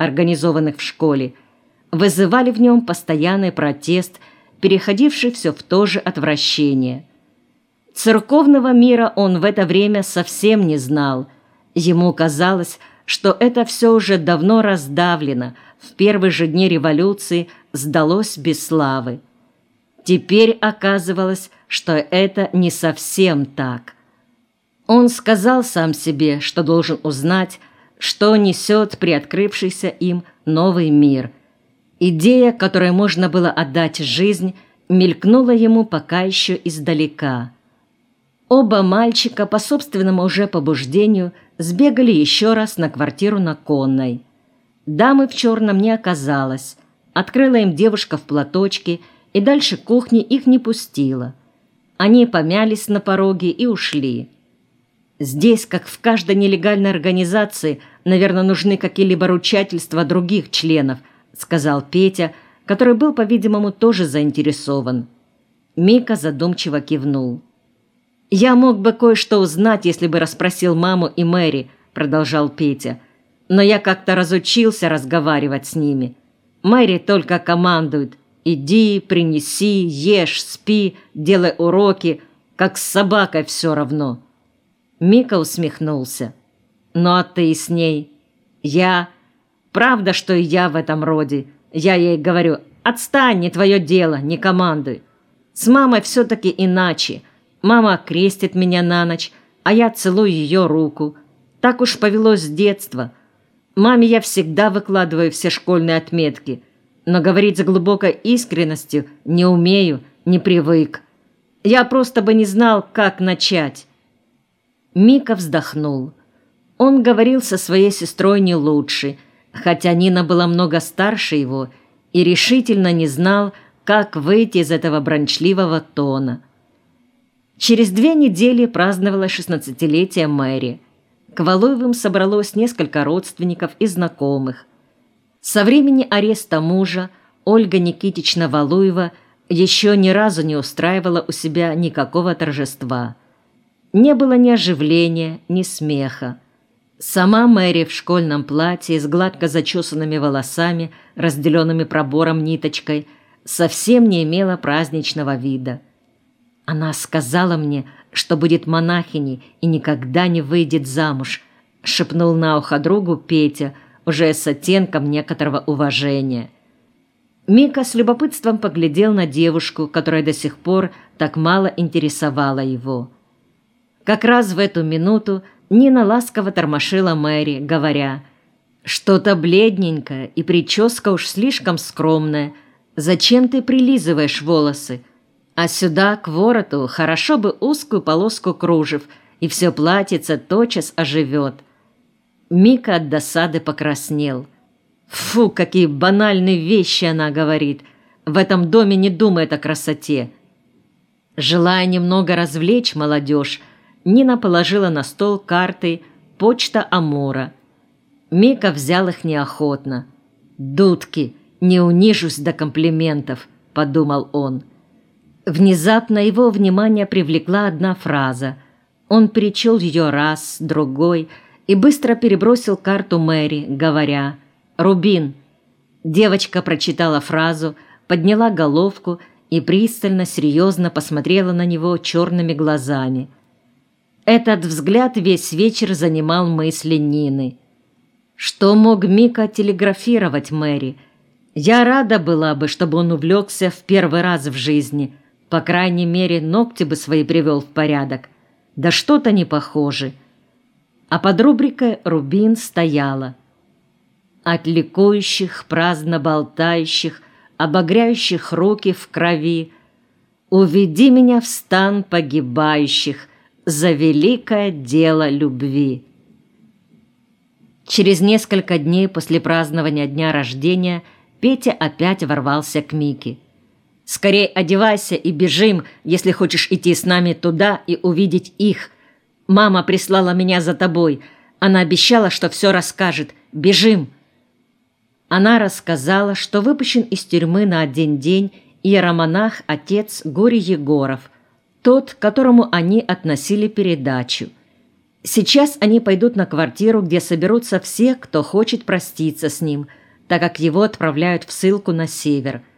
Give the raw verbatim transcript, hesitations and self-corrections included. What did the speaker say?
организованных в школе, вызывали в нем постоянный протест, переходивший все в то же отвращение. Церковного мира он в это время совсем не знал. Ему казалось, что это все уже давно раздавлено, в первые же дни революции сдалось без славы. Теперь оказывалось, что это не совсем так. Он сказал сам себе, что должен узнать, что несет приоткрывшийся им новый мир. Идея, которой можно было отдать жизнь, мелькнула ему пока еще издалека. Оба мальчика по собственному уже побуждению сбегали еще раз на квартиру на Конной. Дамы в черном не оказалось. Открыла им девушка в платочке, и дальше кухни их не пустила. Они помялись на пороге и ушли. Здесь, как в каждой нелегальной организации, наверное, нужны какие-либо ручательства других членов, сказал Петя, который был, по-видимому, тоже заинтересован. Мика задумчиво кивнул. «Я мог бы кое-что узнать, если бы расспросил маму и Мэри», продолжал Петя. «Но я как-то разучился разговаривать с ними. Мэри только командует: иди, принеси, ешь, спи, делай уроки, как с собакой все равно». Мика усмехнулся. «Ну а ты с ней?» «Я... Правда, что и я в этом роде. Я ей говорю: отстань, не твое дело, не командуй. С мамой все-таки иначе. Мама крестит меня на ночь, а я целую ее руку. Так уж повелось с детства. Маме я всегда выкладываю все школьные отметки, но говорить с глубокой искренностью не умею, не привык. Я просто бы не знал, как начать». Мика вздохнул. Он говорил со своей сестрой не лучше, хотя Нина была много старше его и решительно не знал, как выйти из этого бранчливого тона. Через две недели праздновалось шестнадцатилетие Мэри. К Валуевым собралось несколько родственников и знакомых. Со времени ареста мужа Ольга Никитична Валуева еще ни разу не устраивала у себя никакого торжества. Не было ни оживления, ни смеха. Сама Мэри в школьном платье с гладко зачесанными волосами, разделенными пробором ниточкой, совсем не имела праздничного вида. «Она сказала мне, что будет монахиней и никогда не выйдет замуж», шепнул на ухо другу Петя, уже с оттенком некоторого уважения. Мика с любопытством поглядел на девушку, которая до сих пор так мало интересовала его. Как раз в эту минуту Нина ласково тормошила Мэри, говоря: «Что-то бледненькое, и прическа уж слишком скромная. Зачем ты прилизываешь волосы? А сюда, к вороту, хорошо бы узкую полоску кружев, и все платьице тотчас оживет». Мика от досады покраснел. «Фу, какие банальные вещи она говорит! В этом доме не думает о красоте!» Желая немного развлечь молодежь, Нина положила на стол карты «Почта Амура». Мика взял их неохотно. «Дудки, не унижусь до комплиментов», — подумал он. Внезапно его внимание привлекла одна фраза. Он перечел ее раз, другой и быстро перебросил карту Мэри, говоря: «Рубин». Девочка прочитала фразу, подняла головку и пристально, серьезно посмотрела на него черными глазами. Этот взгляд весь вечер занимал мысли Нины. Что мог Мика телеграфировать Мэри? Я рада была бы, чтобы он увлекся в первый раз в жизни. По крайней мере, ногти бы свои привел в порядок. Да что-то не похоже. А под рубрикой «Рубин» стояла: «От ликующих, праздно болтающих, обогряющих руки в крови, уведи меня в стан погибающих за великое дело любви». Через несколько дней после празднования дня рождения Петя опять ворвался к Мике. «Скорей одевайся и бежим, если хочешь идти с нами туда и увидеть их. Мама прислала меня за тобой. Она обещала, что все расскажет. Бежим!» Она рассказала, что выпущен из тюрьмы на один день иеромонах отец Гурий Егоров, тот, к которому они относили передачу. Сейчас они пойдут на квартиру, где соберутся все, кто хочет проститься с ним, так как его отправляют в ссылку на север –